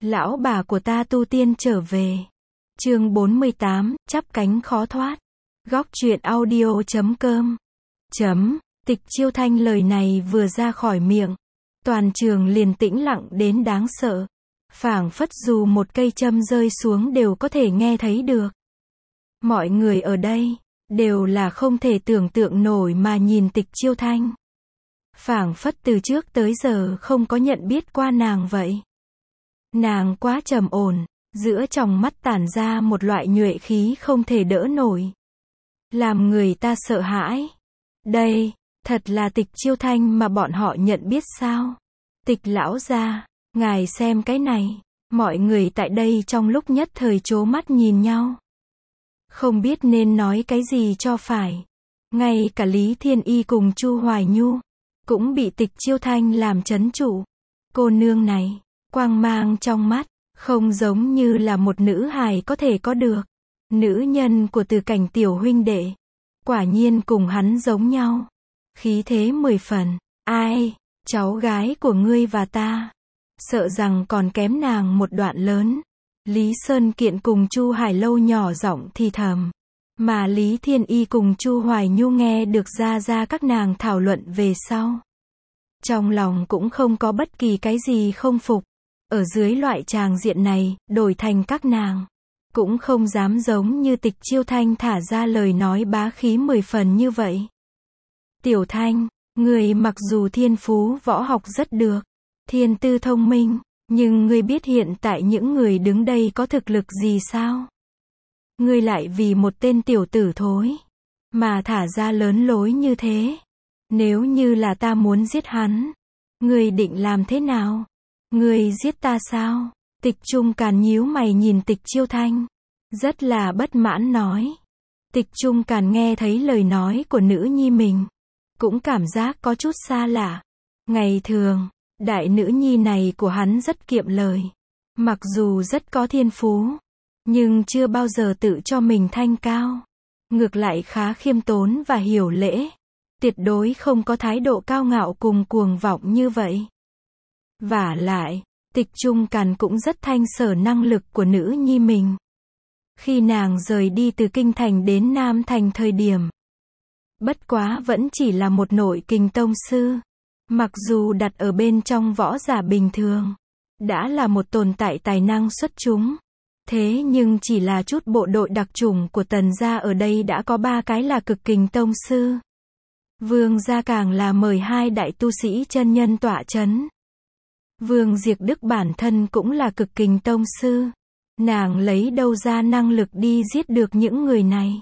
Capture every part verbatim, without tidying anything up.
Lão bà của ta tu tiên trở về. Chương bốn mươi tám, chắp cánh khó thoát. Góc truyện audio chấm com. Chấm, Tịch Chiêu Thanh lời này vừa ra khỏi miệng, toàn trường liền tĩnh lặng đến đáng sợ. Phảng phất dù một cây châm rơi xuống đều có thể nghe thấy được. Mọi người ở đây đều là không thể tưởng tượng nổi mà nhìn Tịch Chiêu Thanh. Phảng phất từ trước tới giờ không có nhận biết qua nàng vậy. Nàng quá trầm ổn, giữa tròng mắt tản ra một loại nhuệ khí không thể đỡ nổi, làm người ta sợ hãi. Đây, thật là Tịch Chiêu Thanh mà bọn họ nhận biết sao? Tịch lão gia, ngài xem cái này. Mọi người tại đây trong lúc nhất thời trố mắt nhìn nhau, không biết nên nói cái gì cho phải. Ngay cả Lý Thiên Y cùng Chu Hoài Nhu cũng bị Tịch Chiêu Thanh làm trấn trụ. Cô nương này, quang mang trong mắt, không giống như là một nữ hài có thể có được. Nữ nhân của Từ Cảnh tiểu huynh đệ, quả nhiên cùng hắn giống nhau. Khí thế mười phần. Ai, cháu gái của ngươi và ta, sợ rằng còn kém nàng một đoạn lớn. Lý Sơn Kiện cùng Chu Hải Lâu nhỏ giọng thì thầm, mà Lý Thiên Y cùng Chu Hoài Nhu nghe được ra ra các nàng thảo luận về sau, trong lòng cũng không có bất kỳ cái gì không phục. Ở dưới loại tràng diện này, đổi thành các nàng cũng không dám giống như Tịch Chiêu Thanh thả ra lời nói bá khí mười phần như vậy. Tiểu Thanh, người mặc dù thiên phú võ học rất được, thiên tư thông minh, nhưng ngươi biết hiện tại những người đứng đây có thực lực gì sao? Ngươi lại vì một tên tiểu tử thối mà thả ra lớn lối như thế. Nếu như là ta muốn giết hắn, ngươi định làm thế nào? Ngươi giết ta sao? Tịch Trung Càn nhíu mày nhìn Tịch Chiêu Thanh, rất là bất mãn nói. Tịch Trung Càn nghe thấy lời nói của nữ nhi mình, cũng cảm giác có chút xa lạ. Ngày thường, đại nữ nhi này của hắn rất kiệm lời, mặc dù rất có thiên phú, nhưng chưa bao giờ tự cho mình thanh cao. Ngược lại khá khiêm tốn và hiểu lễ, tuyệt đối không có thái độ cao ngạo cùng cuồng vọng như vậy. Vả lại, Tịch Trung Càn cũng rất thanh sở năng lực của nữ nhi mình. Khi nàng rời đi từ Kinh Thành đến Nam Thành thời điểm, bất quá vẫn chỉ là một nội kình tông sư. Mặc dù đặt ở bên trong võ giả bình thường, đã là một tồn tại tài năng xuất chúng. Thế nhưng chỉ là chút bộ đội đặc chủng của Tần gia ở đây đã có ba cái là cực kình tông sư. Vương gia càng là mời hai đại tu sĩ chân nhân tọa chấn. Vương Diệp Đức bản thân cũng là cực kình tông sư. Nàng lấy đâu ra năng lực đi giết được những người này?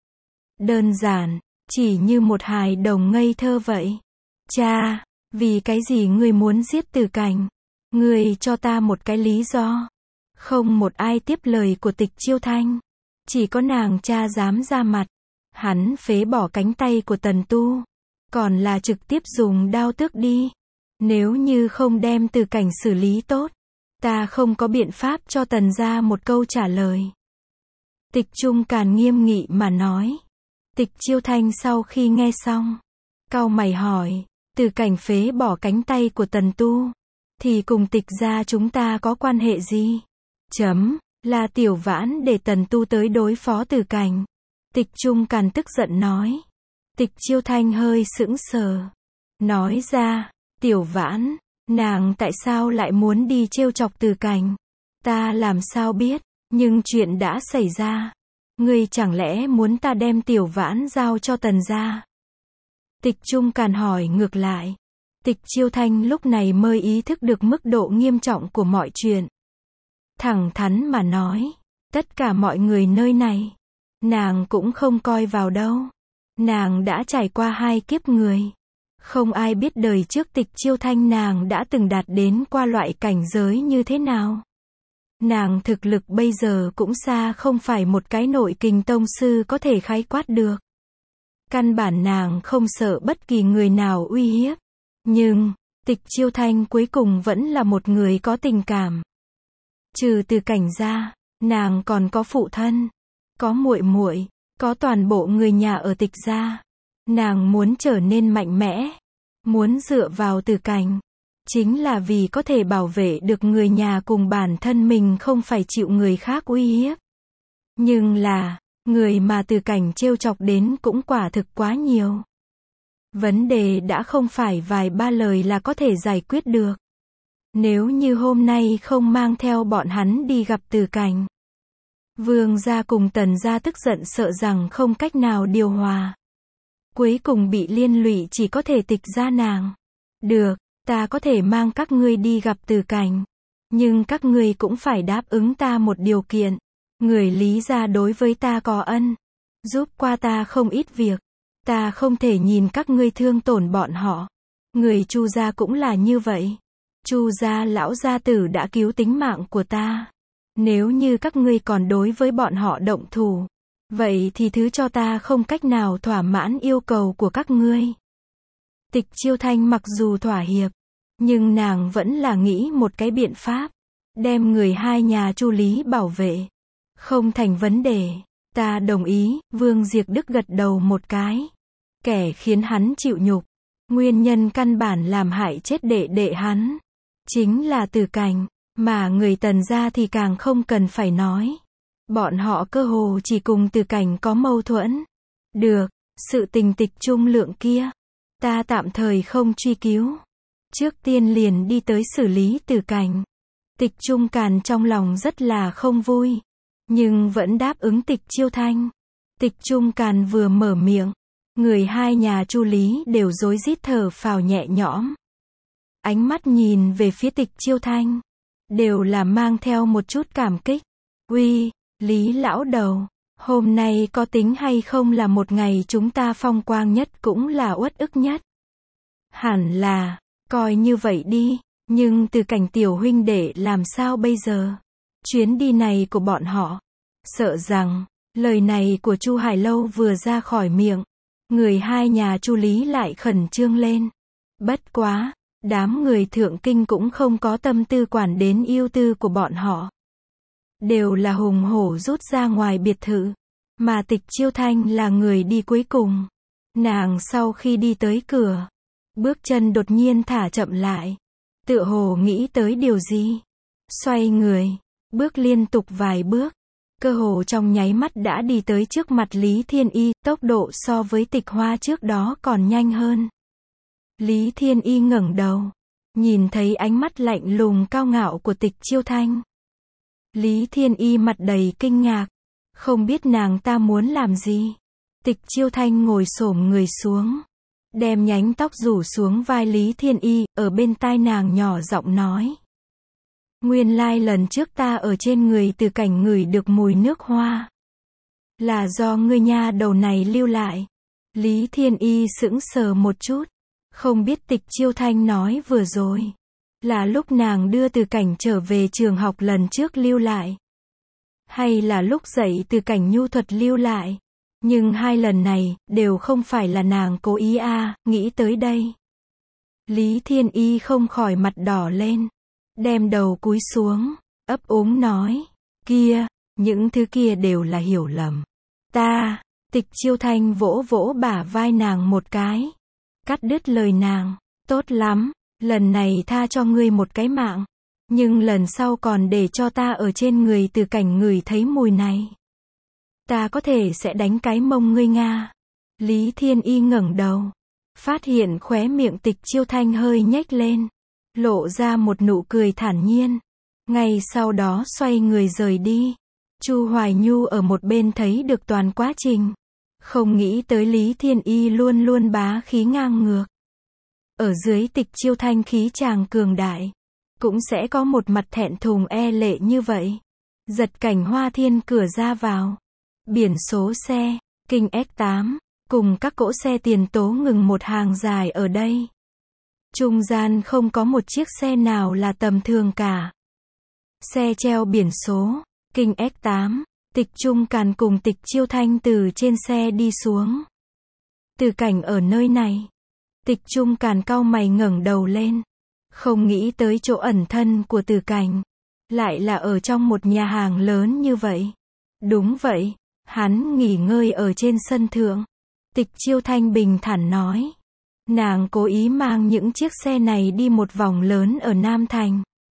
Đơn giản, chỉ như một hài đồng ngây thơ vậy. Cha, vì cái gì ngươi muốn giết Từ Cảnh? Ngươi cho ta một cái lý do. Không một ai tiếp lời của Tịch Chiêu Thanh, chỉ có nàng cha dám ra mặt. Hắn phế bỏ cánh tay của Tần Tu, còn là trực tiếp dùng đao tước đi. Nếu như không đem Từ Cảnh xử lý tốt, ta không có biện pháp cho Tần gia một câu trả lời. Tịch Trung Càn nghiêm nghị mà nói. Tịch Chiêu Thanh sau khi nghe xong, cau mày hỏi, Từ Cảnh phế bỏ cánh tay của Tần Tu, thì cùng Tịch gia chúng ta có quan hệ gì? Chấm, là Tiểu Vãn để Tần Tu tới đối phó Từ Cảnh. Tịch Trung Càn tức giận nói. Tịch Chiêu Thanh hơi sững sờ, nói ra, Tiểu Vãn, nàng tại sao lại muốn đi trêu chọc Từ Cảnh? Ta làm sao biết, nhưng chuyện đã xảy ra. Ngươi chẳng lẽ muốn ta đem Tiểu Vãn giao cho Tần gia? Tịch Trung Càn hỏi ngược lại. Tịch Chiêu Thanh lúc này mới ý thức được mức độ nghiêm trọng của mọi chuyện. Thẳng thắn mà nói, tất cả mọi người nơi này, nàng cũng không coi vào đâu. Nàng đã trải qua hai kiếp người. Không ai biết đời trước Tịch Chiêu Thanh nàng đã từng đạt đến qua loại cảnh giới như thế nào. Nàng thực lực bây giờ cũng xa không phải một cái nội kình tông sư có thể khái quát được. Căn bản nàng không sợ bất kỳ người nào uy hiếp. Nhưng, Tịch Chiêu Thanh cuối cùng vẫn là một người có tình cảm. Trừ Từ Cảnh ra, nàng còn có phụ thân, có muội muội, có toàn bộ người nhà ở Tịch gia. Nàng muốn trở nên mạnh mẽ, muốn dựa vào Từ Cảnh. chính là vì có thể bảo vệ được người nhà cùng bản thân mình không phải chịu người khác uy hiếp. Nhưng là, người mà Từ Cảnh trêu chọc đến cũng quả thực quá nhiều. Vấn đề đã không phải vài ba lời là có thể giải quyết được. Nếu như hôm nay không mang theo bọn hắn đi gặp Từ Cảnh, Vương gia cùng Tần gia tức giận sợ rằng không cách nào điều hòa. Cuối cùng bị liên lụy chỉ có thể tịch gia nàng. Được, ta có thể mang các ngươi đi gặp Từ Cảnh. Nhưng các ngươi cũng phải đáp ứng ta một điều kiện. Người Lý gia đối với ta có ân, giúp qua ta không ít việc. Ta không thể nhìn các ngươi thương tổn bọn họ. Người Chu gia cũng là như vậy. Chu gia lão gia tử đã cứu tính mạng của ta. Nếu như các ngươi còn đối với bọn họ động thủ, vậy thì thứ cho ta không cách nào thỏa mãn yêu cầu của các ngươi. Tịch Chiêu Thanh mặc dù thỏa hiệp, nhưng nàng vẫn là nghĩ một cái biện pháp, đem người hai nhà Chu Lý bảo vệ. Không thành vấn đề, ta đồng ý. Vương Diệp Đức gật đầu một cái. Kẻ khiến hắn chịu nhục, nguyên nhân căn bản làm hại chết đệ đệ hắn, chính là Từ Cảnh, mà người Tần gia thì càng không cần phải nói. Bọn họ cơ hồ chỉ cùng Từ Cảnh có mâu thuẫn. Được, sự tình Tịch Trung Lượng kia, ta tạm thời không truy cứu. Trước tiên liền đi tới xử lý Từ Cảnh. Tịch Trung Càn trong lòng rất là không vui, nhưng vẫn đáp ứng Tịch Chiêu Thanh. Tịch Trung Càn vừa mở miệng, người hai nhà Chu Lý đều rối rít thở phào nhẹ nhõm. Ánh mắt nhìn về phía Tịch Chiêu Thanh, đều là mang theo một chút cảm kích. Uy, Lý lão đầu, hôm nay có tính hay không là một ngày chúng ta phong quang nhất cũng là uất ức nhất? Hẳn là, coi như vậy đi, nhưng Từ Cảnh tiểu huynh đệ làm sao bây giờ? Chuyến đi này của bọn họ, sợ rằng, lời này của Chu Hải Lâu vừa ra khỏi miệng, người hai nhà Chu Lý lại khẩn trương lên. Bất quá, đám người thượng kinh cũng không có tâm tư quản đến yêu tư của bọn họ. Đều là hùng hổ rút ra ngoài biệt thự, mà Tịch Chiêu Thanh là người đi cuối cùng. Nàng sau khi đi tới cửa, bước chân đột nhiên thả chậm lại, tựa hồ nghĩ tới điều gì. Xoay người, bước liên tục vài bước, cơ hồ trong nháy mắt đã đi tới trước mặt Lý Thiên Y, tốc độ so với Tịch Hoa trước đó còn nhanh hơn. Lý Thiên Y ngẩng đầu, nhìn thấy ánh mắt lạnh lùng cao ngạo của Tịch Chiêu Thanh. Lý Thiên Y mặt đầy kinh ngạc, không biết nàng ta muốn làm gì. Tịch Chiêu Thanh ngồi xổm người xuống, đem nhánh tóc rủ xuống vai Lý Thiên Y, ở bên tai nàng nhỏ giọng nói. Nguyên lai lần trước ta ở trên người Từ Cảnh ngửi được mùi nước hoa, là do ngươi nha đầu này lưu lại. Lý Thiên Y sững sờ một chút, không biết Tịch Chiêu Thanh nói vừa rồi, là lúc nàng đưa Từ Cảnh trở về trường học lần trước lưu lại, hay là lúc dạy Từ Cảnh nhu thuật lưu lại. Nhưng hai lần này, đều không phải là nàng cố ý a. À, nghĩ tới đây, Lý Thiên Y không khỏi mặt đỏ lên, đem đầu cúi xuống, ấp úng nói, kia, những thứ kia đều là hiểu lầm. Ta, Tịch Chiêu Thanh vỗ vỗ bả vai nàng một cái, cắt đứt lời nàng, tốt lắm, lần này tha cho ngươi một cái mạng, nhưng lần sau còn để cho ta ở trên người Từ Cảnh ngửi thấy mùi này, ta có thể sẽ đánh cái mông ngươi nga. Lý Thiên Y ngẩng đầu, phát hiện khóe miệng Tịch Chiêu Thanh hơi nhếch lên, lộ ra một nụ cười thản nhiên. Ngay sau đó xoay người rời đi. Chu Hoài Nhu ở một bên thấy được toàn quá trình, không nghĩ tới Lý Thiên Y luôn luôn bá khí ngang ngược. Ở dưới Tịch Chiêu Thanh khí chàng cường đại, cũng sẽ có một mặt thẹn thùng e lệ như vậy. Giật Cảnh Hoa Thiên cửa ra vào, biển số xe, Kinh S tám, cùng các cỗ xe tiền tố ngừng một hàng dài ở đây. Trung gian không có một chiếc xe nào là tầm thường cả. Xe treo biển số, Kinh S tám, Tịch Trung Càn cùng Tịch Chiêu Thanh từ trên xe đi xuống. Từ Cảnh ở nơi này. Tịch Trung Càn cau mày ngẩng đầu lên. Không nghĩ tới chỗ ẩn thân của Từ Cảnh, lại là ở trong một nhà hàng lớn như vậy. Đúng vậy, hắn nghỉ ngơi ở trên sân thượng. Tịch Chiêu Thanh bình thản nói. Nàng cố ý mang những chiếc xe này đi một vòng lớn ở Nam Thành.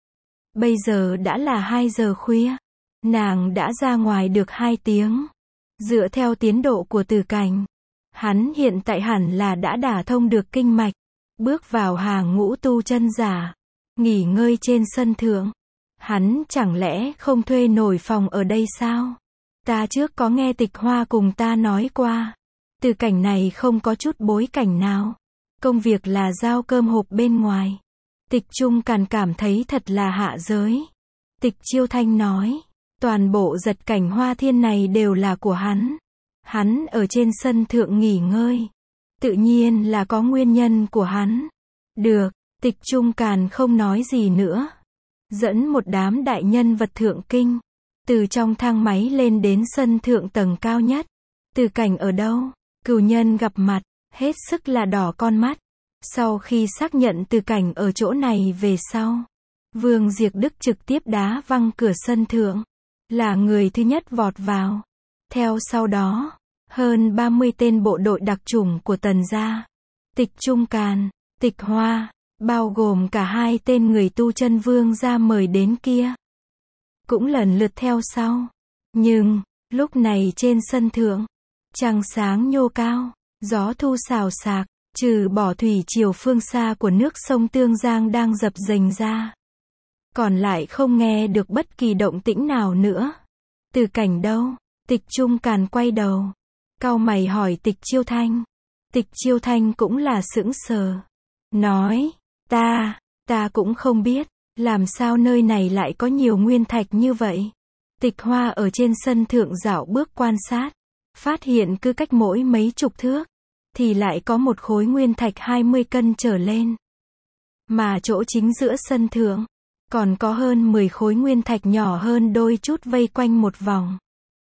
Bây giờ đã là hai giờ khuya. Nàng đã ra ngoài được hai tiếng. Dựa theo tiến độ của Từ Cảnh, hắn hiện tại hẳn là đã đả thông được kinh mạch, bước vào hàng ngũ tu chân giả, nghỉ ngơi trên sân thượng. Hắn chẳng lẽ không thuê nổi phòng ở đây sao? Ta trước có nghe Tịch Hoa cùng ta nói qua. Từ Cảnh này không có chút bối cảnh nào. Công việc là giao cơm hộp bên ngoài. Tịch Trung Càn cảm thấy thật là hạ giới. Tịch Chiêu Thanh nói, toàn bộ Giật Cảnh Hoa Thiên này đều là của hắn. Hắn ở trên sân thượng nghỉ ngơi. Tự nhiên là có nguyên nhân của hắn. Được, Tịch Trung Càn không nói gì nữa. Dẫn một đám đại nhân vật thượng kinh. Từ trong thang máy lên đến sân thượng tầng cao nhất. Từ Cảnh ở đâu? Cửu nhân gặp mặt, hết sức là đỏ con mắt. Sau khi xác nhận Từ Cảnh ở chỗ này về sau, Vương Diệc Đức trực tiếp đá văng cửa sân thượng. Là người thứ nhất vọt vào. Theo sau đó, hơn ba mươi tên bộ đội đặc chủng của Tần gia, Tịch Trung Càn, Tịch Hoa, bao gồm cả hai tên người tu chân Vương gia mời đến kia, cũng lần lượt theo sau. Nhưng, lúc này trên sân thượng, trăng sáng nhô cao, gió thu xào xạc, trừ bỏ thủy triều phương xa của nước sông Tương Giang đang dập dềnh ra, còn lại không nghe được bất kỳ động tĩnh nào nữa. Từ Cảnh đâu? Tịch Trung Càn quay đầu, cau mày hỏi Tịch Chiêu Thanh. Tịch Chiêu Thanh cũng là sững sờ, nói, ta, ta cũng không biết, làm sao nơi này lại có nhiều nguyên thạch như vậy. Tịch Hoa ở trên sân thượng dạo bước quan sát, phát hiện cứ cách mỗi mấy chục thước, thì lại có một khối nguyên thạch hai mươi cân trở lên. Mà chỗ chính giữa sân thượng, còn có hơn mười khối nguyên thạch nhỏ hơn đôi chút vây quanh một vòng.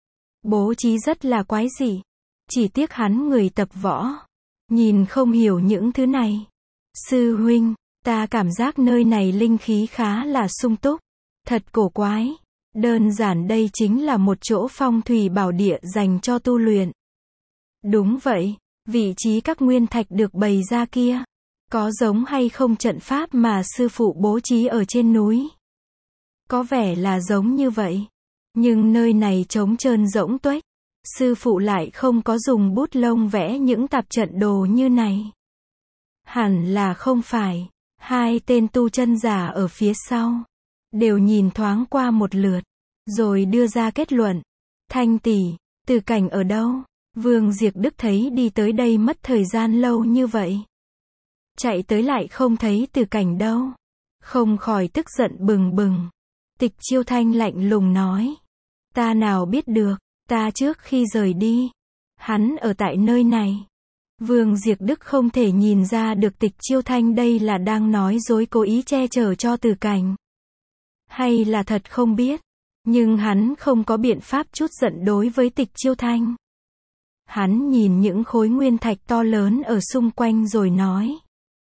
Bố trí rất là quái dị. Chỉ tiếc hắn người tập võ, nhìn không hiểu những thứ này. Sư huynh, ta cảm giác nơi này linh khí khá là sung túc. Thật cổ quái. Đơn giản đây chính là một chỗ phong thủy bảo địa dành cho tu luyện. Đúng vậy, vị trí các nguyên thạch được bày ra kia, có giống hay không trận pháp mà sư phụ bố trí ở trên núi? Có vẻ là giống như vậy. Nhưng nơi này trống trơn rỗng tuếch. Sư phụ lại không có dùng bút lông vẽ những tạp trận đồ như này. Hẳn là không phải. Hai tên tu chân giả ở phía sau đều nhìn thoáng qua một lượt, rồi đưa ra kết luận. Thanh tỷ, Từ Cảnh ở đâu? Vương Diệc Đức thấy đi tới đây mất thời gian lâu như vậy, chạy tới lại không thấy Từ Cảnh đâu, không khỏi tức giận bừng bừng. Tịch Chiêu Thanh lạnh lùng nói, ta nào biết được, ta trước khi rời đi, hắn ở tại nơi này. Vương Diệc Đức không thể nhìn ra được Tịch Chiêu Thanh đây là đang nói dối cố ý che chở cho Từ Cảnh, hay là thật không biết. Nhưng hắn không có biện pháp chút giận đối với Tịch Chiêu Thanh. Hắn nhìn những khối nguyên thạch to lớn ở xung quanh rồi nói,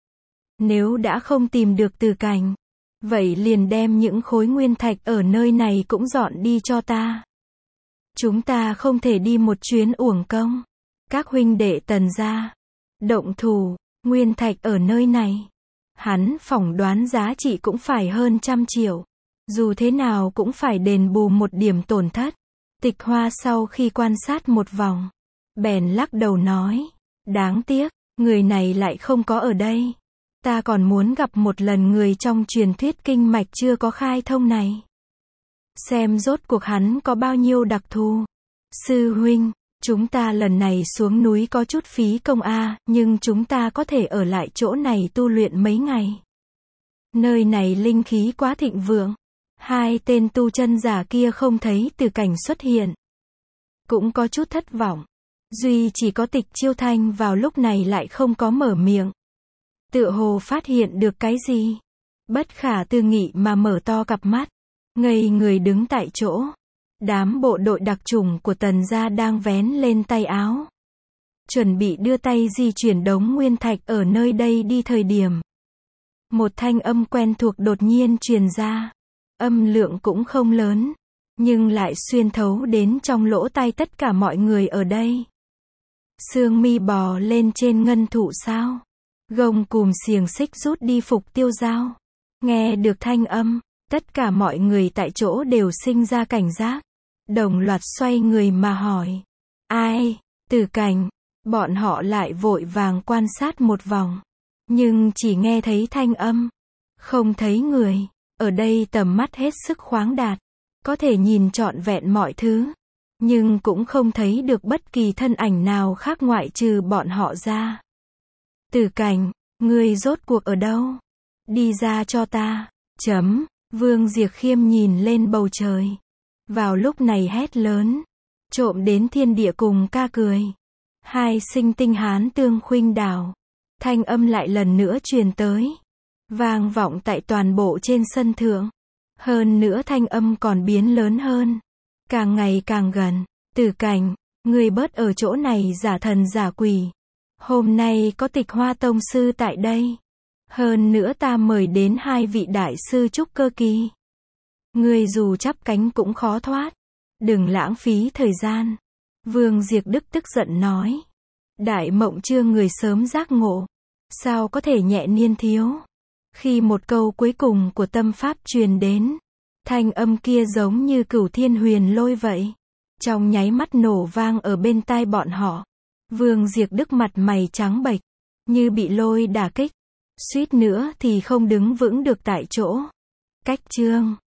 nếu đã không tìm được Từ Cảnh, vậy liền đem những khối nguyên thạch ở nơi này cũng dọn đi cho ta. Chúng ta không thể đi một chuyến uổng công. Các huynh đệ Tần gia động thủ, nguyên thạch ở nơi này, hắn phỏng đoán giá trị cũng phải hơn trăm triệu. Dù thế nào cũng phải đền bù một điểm tổn thất. Tịch Hoa sau khi quan sát một vòng, bèn lắc đầu nói, đáng tiếc, người này lại không có ở đây. Ta còn muốn gặp một lần người trong truyền thuyết kinh mạch chưa có khai thông này. Xem rốt cuộc hắn có bao nhiêu đặc thù. Sư huynh, chúng ta lần này xuống núi có chút phí công a, nhưng chúng ta có thể ở lại chỗ này tu luyện mấy ngày. Nơi này linh khí quá thịnh vượng. Hai tên tu chân giả kia không thấy Từ Cảnh xuất hiện, cũng có chút thất vọng. Duy chỉ có Tịch Chiêu Thanh vào lúc này lại không có mở miệng, tựa hồ phát hiện được cái gì, bất khả tư nghị mà mở to cặp mắt, ngây người đứng tại chỗ. Đám bộ đội đặc chủng của Tần gia đang vén lên tay áo, chuẩn bị đưa tay di chuyển đống nguyên thạch ở nơi đây đi thời điểm, một thanh âm quen thuộc đột nhiên truyền ra. Âm lượng cũng không lớn, nhưng lại xuyên thấu đến trong lỗ tai tất cả mọi người ở đây. Sương mi bò lên trên ngân thụ sao? Gông cùm xiềng xích rút đi phục tiêu dao. Nghe được thanh âm, tất cả mọi người tại chỗ đều sinh ra cảnh giác. Đồng loạt xoay người mà hỏi. Ai? Tử Cảnh. Bọn họ lại vội vàng quan sát một vòng. Nhưng chỉ nghe thấy thanh âm. Không thấy người. Ở đây tầm mắt hết sức khoáng đạt. Có thể nhìn trọn vẹn mọi thứ. Nhưng cũng không thấy được bất kỳ thân ảnh nào khác ngoại trừ bọn họ ra. Tử Cảnh, ngươi rốt cuộc ở đâu? Đi ra cho ta. Chấm. Vương Diệc Khiêm nhìn lên bầu trời. Vào lúc này hét lớn. Trộm đến thiên địa cùng ca cười. Hai sinh tinh hán tương khuynh đảo. Thanh âm lại lần nữa truyền tới. Vang vọng tại toàn bộ trên sân thượng. Hơn nữa thanh âm còn biến lớn hơn. Càng ngày càng gần. Tử Cảnh, ngươi bớt ở chỗ này giả thần giả quỷ. Hôm nay có Tịch Hoa Tông sư tại đây. Hơn nữa ta mời đến hai vị đại sư trúc cơ kỳ. Ngươi dù chắp cánh cũng khó thoát. Đừng lãng phí thời gian. Vương Diệc Đức tức giận nói. Đại Mộng chưa người sớm giác ngộ. Sao có thể nhẹ niên thiếu. Khi một câu cuối cùng của tâm pháp truyền đến. Thanh âm kia giống như cửu thiên huyền lôi vậy. Trong nháy mắt nổ vang ở bên tai bọn họ. Vương Diệc Đức mặt mày trắng bệch. Như bị lôi đả kích. Suýt nữa thì không đứng vững được tại chỗ. Cách chương